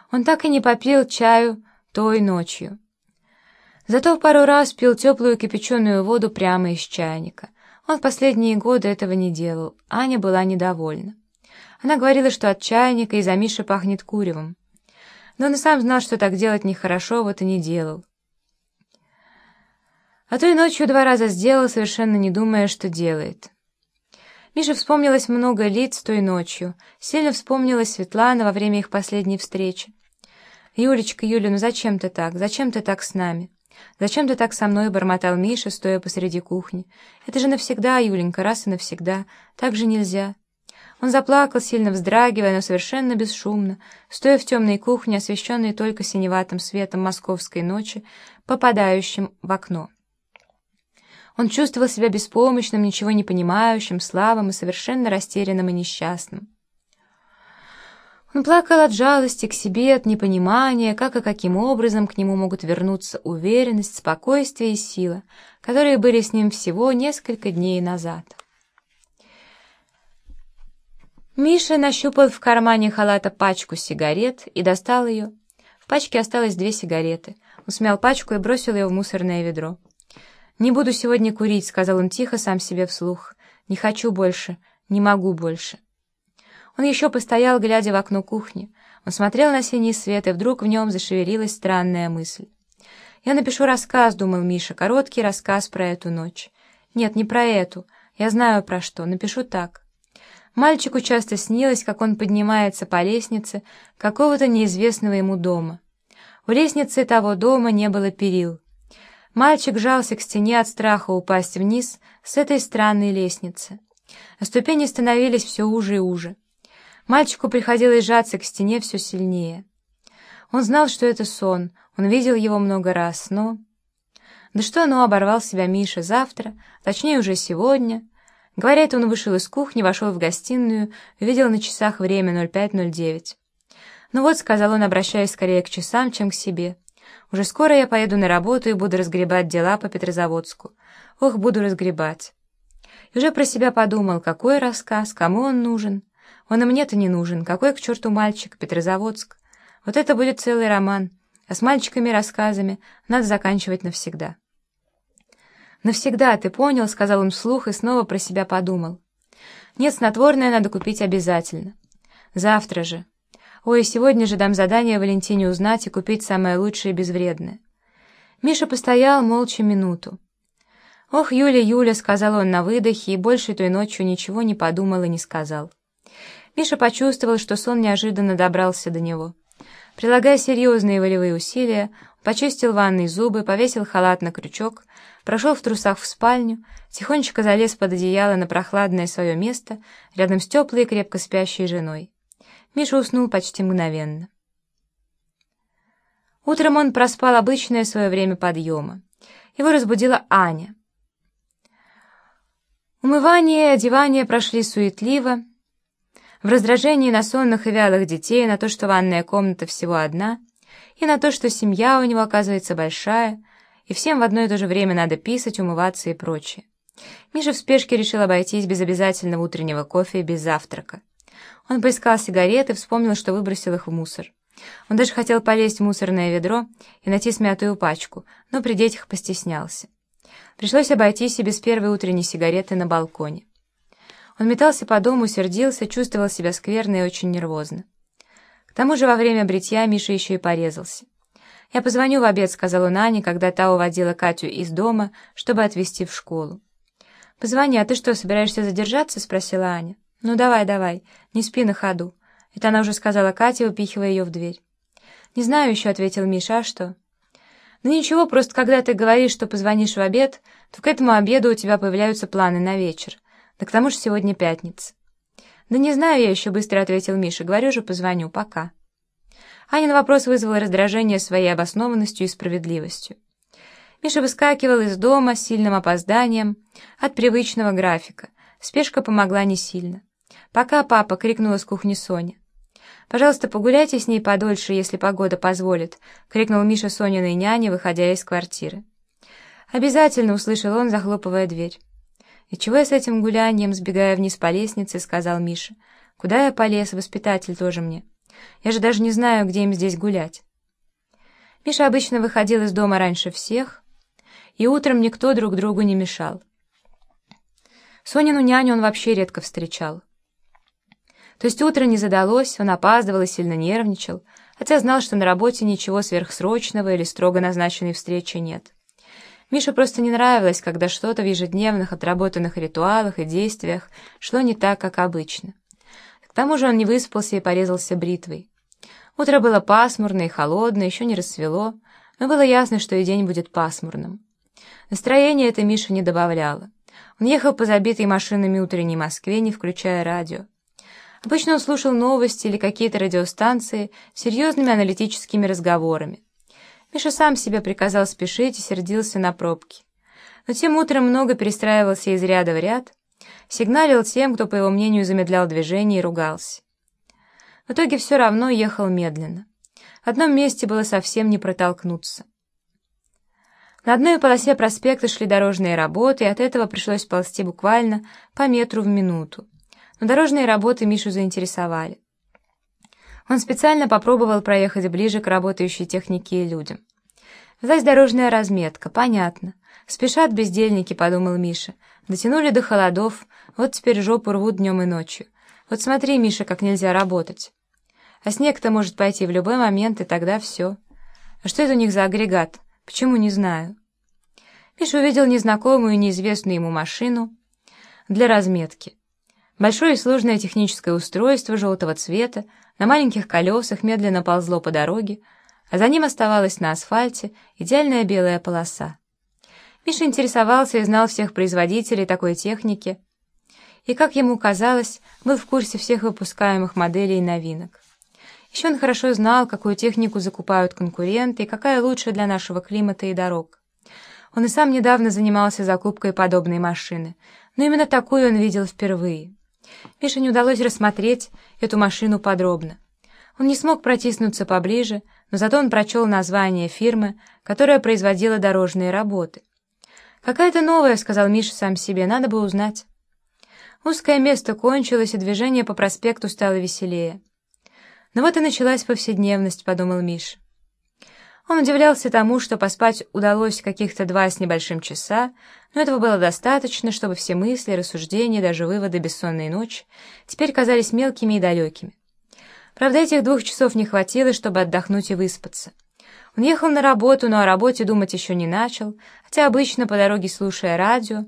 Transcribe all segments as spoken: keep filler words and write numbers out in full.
Он так и не попил чаю той ночью. Зато пару раз пил теплую кипяченую воду прямо из чайника. Он в последние годы этого не делал. Аня была недовольна. Она говорила, что от чайника из-за Миши пахнет куревом. Но он и сам знал, что так делать нехорошо, вот и не делал. А то и ночью два раза сделал, совершенно не думая, что делает. Мише вспомнилось много лиц той ночью. Сильно вспомнилась Светлана во время их последней встречи. «Юлечка, Юля, ну зачем ты так? Зачем ты так с нами? Зачем ты так со мной?» — бормотал Миша, стоя посреди кухни. «Это же навсегда, Юленька, раз и навсегда. Так же нельзя». Он заплакал, сильно вздрагивая, но совершенно бесшумно, стоя в темной кухне, освещенной только синеватым светом московской ночи, попадающим в окно. Он чувствовал себя беспомощным, ничего не понимающим, слабым и совершенно растерянным и несчастным. Он плакал от жалости к себе, от непонимания, как и каким образом к нему могут вернуться уверенность, спокойствие и сила, которые были с ним всего несколько дней назад. Миша нащупал в кармане халата пачку сигарет и достал ее. В пачке осталось две сигареты. Он смял пачку и бросил ее в мусорное ведро. «Не буду сегодня курить», — сказал он тихо сам себе вслух. «Не хочу больше, не могу больше». Он еще постоял, глядя в окно кухни. Он смотрел на синий свет, и вдруг в нем зашевелилась странная мысль. «Я напишу рассказ», — думал Миша, — «короткий рассказ про эту ночь». «Нет, не про эту. Я знаю про что. Напишу так». Мальчику часто снилось, как он поднимается по лестнице какого-то неизвестного ему дома. У лестницы того дома не было перил. Мальчик жался к стене от страха упасть вниз с этой странной лестницы. А ступени становились все уже и уже. Мальчику приходилось сжаться к стене все сильнее. Он знал, что это сон, он видел его много раз, но... Да что ну, оборвал себя Миша, завтра, точнее уже сегодня. Говоря это, он вышел из кухни, вошел в гостиную, увидел на часах время ноль пять ноль девять. «Ну вот», — сказал он, обращаясь скорее к часам, чем к себе, — «уже скоро я поеду на работу и буду разгребать дела по Петрозаводску. Ох, буду разгребать». И уже про себя подумал, какой рассказ, кому он нужен. Он и мне-то не нужен, какой к черту мальчик, Петрозаводск. Вот это будет целый роман, а с мальчиками-рассказами надо заканчивать навсегда. «Навсегда, ты понял?» — сказал он вслух и снова про себя подумал. «Нет, снотворное надо купить обязательно. Завтра же. Ой, сегодня же дам задание Валентине узнать и купить самое лучшее и безвредное». Миша постоял молча минуту. «Ох, Юля, Юля», — сказал он на выдохе, и больше той ночью ничего не подумал и не сказал. Миша почувствовал, что сон неожиданно добрался до него. Прилагая серьезные волевые усилия, он почистил ванной зубы, повесил халат на крючок, прошел в трусах в спальню, тихонечко залез под одеяло на прохладное свое место рядом с теплой и крепко спящей женой. Миша уснул почти мгновенно. Утром он проспал обычное свое время подъема. Его разбудила Аня. Умывание и одевание прошли суетливо. В раздражении на сонных и вялых детей, на то, что ванная комната всего одна, и на то, что семья у него, оказывается, большая, и всем в одно и то же время надо писать, умываться и прочее. Миша в спешке решил обойтись без обязательного утреннего кофе и без завтрака. Он поискал сигареты, вспомнил, что выбросил их в мусор. Он даже хотел полезть в мусорное ведро и найти смятую пачку, но при детях постеснялся. Пришлось обойтись и без первой утренней сигареты на балконе. Он метался по дому, сердился, чувствовал себя скверно и очень нервозно. К тому же во время бритья Миша еще и порезался. «Я позвоню в обед», — сказал он Ане, когда та уводила Катю из дома, чтобы отвезти в школу. «Позвони, а ты что, собираешься задержаться?» — спросила Аня. «Ну давай, давай, не спи на ходу». Это она уже сказала Кате, упихивая ее в дверь. «Не знаю еще», — ответил Миша, — «а что?» «Ну ничего, просто когда ты говоришь, что позвонишь в обед, то к этому обеду у тебя появляются планы на вечер. Да к тому же сегодня пятница». «Да не знаю я еще», — быстро ответил Миша. «Говорю же, позвоню. Пока». Анин вопрос вызвал раздражение своей обоснованностью и справедливостью. Миша выскакивал из дома с сильным опозданием от привычного графика. Спешка помогла не сильно. «Пока, папа!» — крикнула с кухни Соня. «Пожалуйста, погуляйте с ней подольше, если погода позволит», — крикнул Миша Сониной няне, выходя из квартиры. «Обязательно!» — услышал он, захлопывая дверь. «И чего я с этим гулянием, сбегая вниз по лестнице?» — сказал Миша. «Куда я полез? Воспитатель тоже мне». Я же даже не знаю, где им здесь гулять». Миша обычно выходил из дома раньше всех, и утром никто друг другу не мешал. Сонину няню он вообще редко встречал. То есть утро не задалось, он опаздывал и сильно нервничал, хотя знал, что на работе ничего сверхсрочного или строго назначенной встречи нет. Мише просто не нравилось, когда что-то в ежедневных отработанных ритуалах и действиях шло не так, как обычно. К тому же он не выспался и порезался бритвой. Утро было пасмурное и холодное, еще не рассвело, но было ясно, что и день будет пасмурным. Настроение это Мише не добавляло. Он ехал по забитой машинами утренней Москве, не включая радио. Обычно он слушал новости или какие-то радиостанции с серьезными аналитическими разговорами. Миша сам себе приказал спешить и сердился на пробки. Но тем утром много перестраивался из ряда в ряд, сигналил тем, кто, по его мнению, замедлял движение, и ругался. В итоге все равно ехал медленно. В одном месте было совсем не протолкнуться. На одной полосе проспекта шли дорожные работы, и от этого пришлось ползти буквально по метру в минуту. Но дорожные работы Мишу заинтересовали. Он специально попробовал проехать ближе к работающей технике и людям. Взялась дорожная разметка, понятно. Спешат бездельники, подумал Миша. Дотянули до холодов, вот теперь жопу рвут днем и ночью. Вот смотри, Миша, как нельзя работать. А снег-то может пойти в любой момент, и тогда все. А что это у них за агрегат? Почему, не знаю. Миша увидел незнакомую и неизвестную ему машину для разметки. Большое и сложное техническое устройство желтого цвета на маленьких колесах медленно ползло по дороге, а за ним оставалась на асфальте идеальная белая полоса. Миша интересовался и знал всех производителей такой техники, и, как ему казалось, был в курсе всех выпускаемых моделей и новинок. Еще он хорошо знал, какую технику закупают конкуренты и какая лучше для нашего климата и дорог. Он и сам недавно занимался закупкой подобной машины, но именно такую он видел впервые. Мише не удалось рассмотреть эту машину подробно. Он не смог протиснуться поближе, но зато он прочел название фирмы, которая производила дорожные работы. «Какая-то новая», — сказал Миша сам себе, — «надо бы узнать». Узкое место кончилось, и движение по проспекту стало веселее. «Ну вот и началась повседневность», — подумал Миша. Он удивлялся тому, что поспать удалось каких-то два с небольшим часа, но этого было достаточно, чтобы все мысли, рассуждения, даже выводы бессонной ночи теперь казались мелкими и далекими. Правда, этих двух часов не хватило, чтобы отдохнуть и выспаться. Он ехал на работу, но о работе думать еще не начал, хотя обычно по дороге, слушая радио,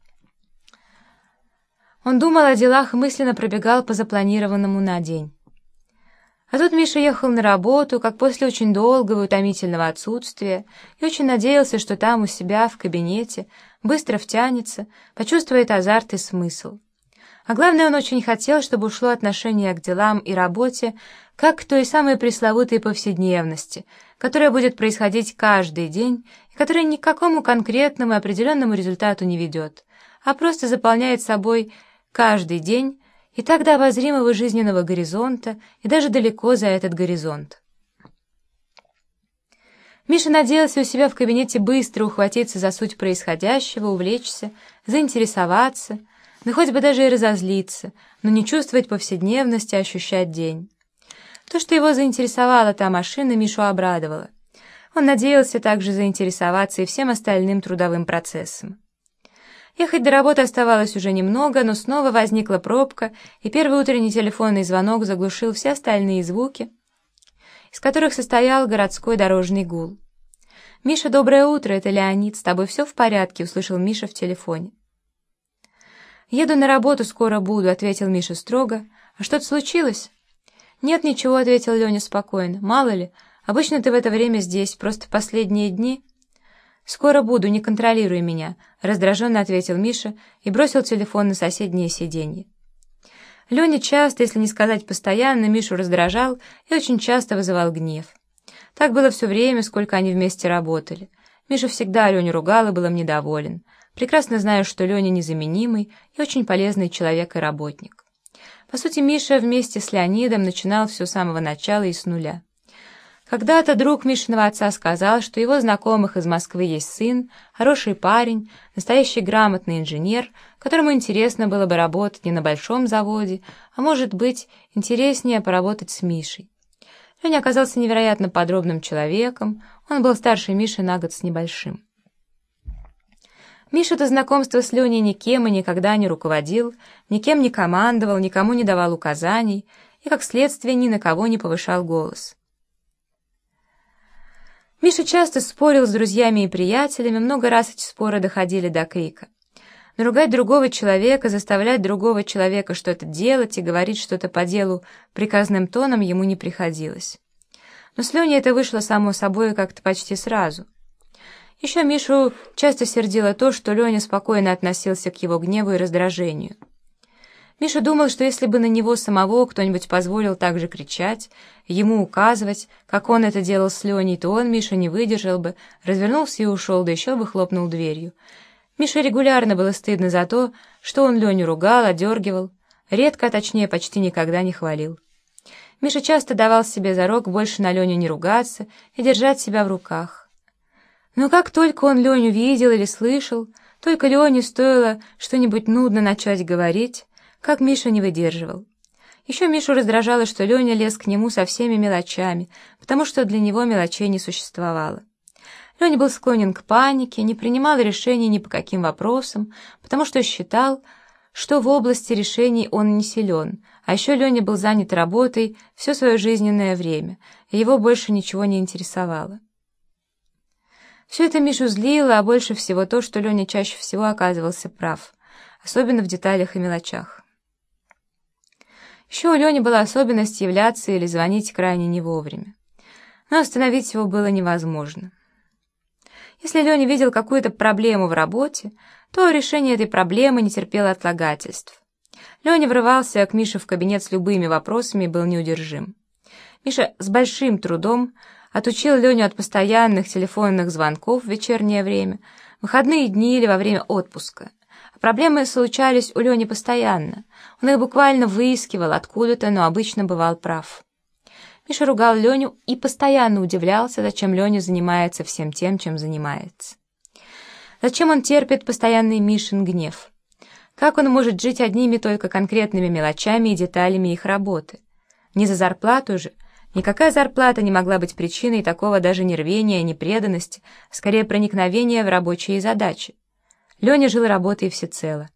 он думал о делах и мысленно пробегал по запланированному на день. А тут Миша ехал на работу, как после очень долгого и утомительного отсутствия, и очень надеялся, что там у себя в кабинете быстро втянется, почувствует азарт и смысл. А главное, он очень хотел, чтобы ушло отношение к делам и работе, как к той самой пресловутой повседневности, которая будет происходить каждый день и которая ни к какому конкретному и определенному результату не ведет, а просто заполняет собой каждый день и так до обозримого жизненного горизонта и даже далеко за этот горизонт. Миша надеялся у себя в кабинете быстро ухватиться за суть происходящего, увлечься, заинтересоваться, да хоть бы даже и разозлиться, но не чувствовать повседневности, а ощущать день. То, что его заинтересовала та машина, Мишу обрадовало. Он надеялся также заинтересоваться и всем остальным трудовым процессом. Ехать до работы оставалось уже немного, но снова возникла пробка, и первый утренний телефонный звонок заглушил все остальные звуки, из которых состоял городской дорожный гул. «Миша, доброе утро, это Леонид, с тобой все в порядке?» — услышал Миша в телефоне. «Еду на работу, скоро буду», — ответил Миша строго. «А что-то случилось?» «Нет, ничего», — ответил Леня спокойно. «Мало ли, обычно ты в это время здесь, просто последние дни...» «Скоро буду, не контролируй меня», — раздраженно ответил Миша и бросил телефон на соседнее сиденье. Леня часто, если не сказать постоянно, Мишу раздражал и очень часто вызывал гнев. Так было все время, сколько они вместе работали. Миша всегда Леню ругал и был им недоволен, прекрасно зная, что Леня незаменимый и очень полезный человек и работник. По сути, Миша вместе с Леонидом начинал все с самого начала и с нуля. Когда-то друг Мишиного отца сказал, что его знакомых из Москвы есть сын, хороший парень, настоящий грамотный инженер, которому интересно было бы работать не на большом заводе, а может быть, интереснее поработать с Мишей. Леня оказался невероятно подробным человеком, он был старше Миши на год с небольшим. Миша до знакомства с Леней никем и никогда не руководил, никем не командовал, никому не давал указаний и, как следствие, ни на кого не повышал голос. Миша часто спорил с друзьями и приятелями, много раз эти споры доходили до крика. Но ругать другого человека, заставлять другого человека что-то делать и говорить что-то по делу приказным тоном ему не приходилось. Но с Леней это вышло само собой как-то почти сразу. Еще Мишу часто сердило то, что Леня спокойно относился к его гневу и раздражению. Миша думал, что если бы на него самого кто-нибудь позволил так же кричать, ему указывать, как он это делал с Леней, то он, Миша, не выдержал бы, развернулся и ушел, да еще бы хлопнул дверью. Мише регулярно было стыдно за то, что он Леню ругал, одергивал, редко, а точнее почти никогда не хвалил. Миша часто давал себе зарок больше на Леню не ругаться и держать себя в руках. Но как только он Леню видел или слышал, только Лене стоило что-нибудь нудно начать говорить, как Миша не выдерживал. Еще Мишу раздражало, что Леня лез к нему со всеми мелочами, потому что для него мелочей не существовало. Леня был склонен к панике, не принимал решений ни по каким вопросам, потому что считал, что в области решений он не силен, а еще Леня был занят работой все свое жизненное время, и его больше ничего не интересовало. Все это Мишу злило, а больше всего то, что Леня чаще всего оказывался прав, особенно в деталях и мелочах. Еще у Лени была особенность являться или звонить крайне не вовремя, но остановить его было невозможно. Если Леня видел какую-то проблему в работе, то решение этой проблемы не терпело отлагательств. Леня врывался к Мише в кабинет с любыми вопросами и был неудержим. Миша с большим трудом отучил Леню от постоянных телефонных звонков в вечернее время, в выходные дни или во время отпуска. А проблемы случались у Лени постоянно. Он их буквально выискивал откуда-то, но обычно бывал прав. Миша ругал Леню и постоянно удивлялся, зачем Леня занимается всем тем, чем занимается. Зачем он терпит постоянный Мишин гнев? Как он может жить одними только конкретными мелочами и деталями их работы? Не за зарплату же. Никакая зарплата не могла быть причиной такого даже не рвения, не преданности, скорее проникновения в рабочие задачи. Леня жил работой всецело.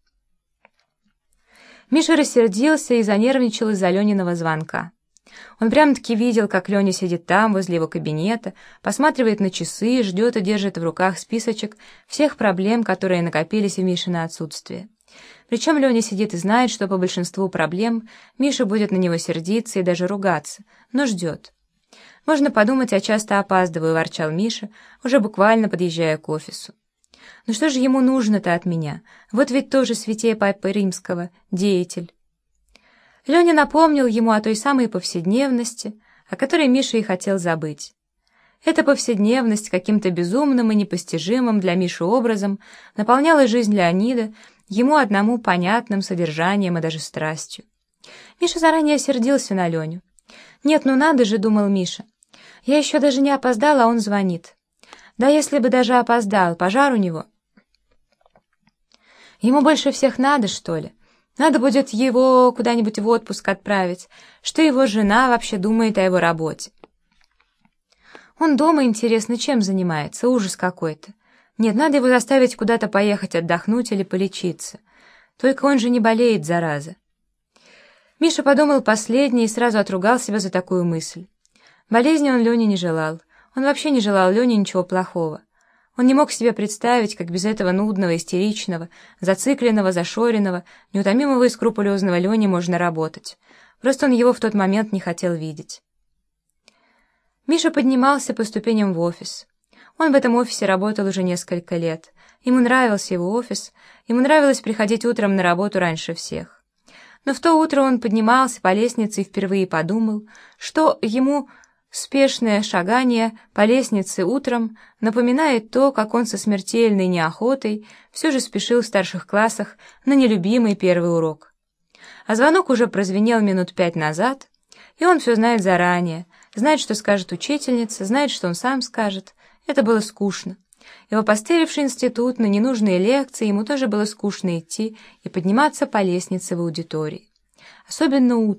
Миша рассердился и занервничал из-за Лениного звонка. Он прямо-таки видел, как Леня сидит там, возле его кабинета, посматривает на часы, ждет и держит в руках списочек всех проблем, которые накопились в Мишино отсутствие. Причем Леня сидит и знает, что по большинству проблем Миша будет на него сердиться и даже ругаться, но ждет. «Можно подумать, я часто опаздываю», — ворчал Миша, уже буквально подъезжая к офису. «Ну что же ему нужно-то от меня? Вот ведь тоже святее Папы Римского, деятель». Леня напомнил ему о той самой повседневности, о которой Миша и хотел забыть. Эта повседневность каким-то безумным и непостижимым для Миши образом наполняла жизнь Леонида ему одному понятным содержанием и даже страстью. Миша заранее сердился на Леню. «Нет, ну надо же», — думал Миша. «Я еще даже не опоздала, а он звонит. Да если бы даже опоздал, пожар у него. Ему больше всех надо, что ли? Надо будет его куда-нибудь в отпуск отправить. Что его жена вообще думает о его работе? Он дома, интересно, чем занимается? Ужас какой-то. Нет, надо его заставить куда-то поехать отдохнуть или полечиться. Только он же не болеет, зараза». Миша подумал последнее и сразу отругал себя за такую мысль. Болезни он Лене не желал. Он вообще не желал Лене ничего плохого. Он не мог себе представить, как без этого нудного, истеричного, зацикленного, зашоренного, неутомимого и скрупулезного Лени можно работать. Просто он его в тот момент не хотел видеть. Миша поднимался по ступеням в офис. Он в этом офисе работал уже несколько лет. Ему нравился его офис, ему нравилось приходить утром на работу раньше всех. Но в то утро он поднимался по лестнице и впервые подумал, что ему спешное шагание по лестнице утром напоминает то, как он со смертельной неохотой все же спешил в старших классах на нелюбимый первый урок. А звонок уже прозвенел минут пять назад, и он все знает заранее, знает, что скажет учительница, знает, что он сам скажет. Это было скучно. Его постеливший институт на ненужные лекции, ему тоже было скучно идти и подниматься по лестнице в аудитории. Особенно утром.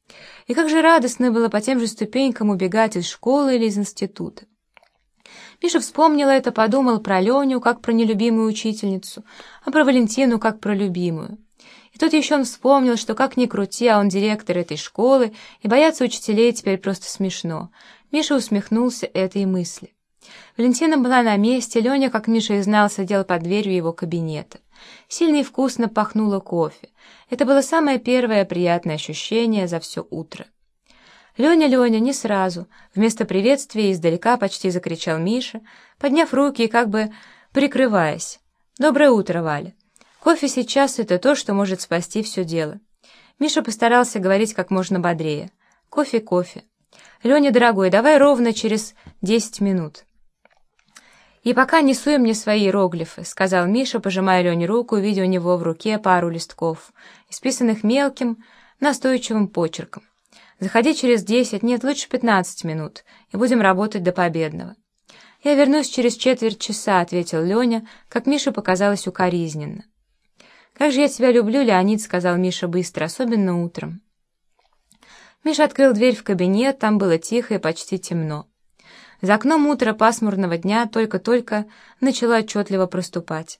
И как же радостно было по тем же ступенькам убегать из школы или из института. Миша вспомнил это, подумал про Леню, как про нелюбимую учительницу, а про Валентину, как про любимую. И тут еще он вспомнил, что как ни крути, а он директор этой школы, и бояться учителей теперь просто смешно. Миша усмехнулся этой мысли. Валентина была на месте, Леня, как Миша и знал, сидел под дверью его кабинета. Сильно и вкусно пахнуло кофе. Это было самое первое приятное ощущение за все утро. «Леня, Леня!» не сразу. Вместо приветствия издалека почти закричал Миша, подняв руки и как бы прикрываясь. «Доброе утро, Валя! Кофе сейчас — это то, что может спасти все дело». Миша постарался говорить как можно бодрее. «Кофе, кофе. Леня, дорогой, давай ровно через десять минут». «И пока не суй мне свои иероглифы», — сказал Миша, пожимая Лене руку, видя у него в руке пару листков, исписанных мелким, настойчивым почерком. «Заходи через десять, нет, лучше пятнадцать минут, и будем работать до победного». «Я вернусь через четверть часа», — ответил Леня, как Мише показалось укоризненно. «Как же я тебя люблю, Леонид», — сказал Миша быстро, особенно утром. Миша открыл дверь в кабинет, там было тихо и почти темно. За окном утро пасмурного дня только-только начало отчетливо проступать.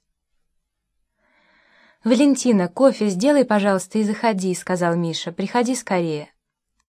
«Валентина, кофе сделай, пожалуйста, и заходи», — сказал Миша. «Приходи скорее».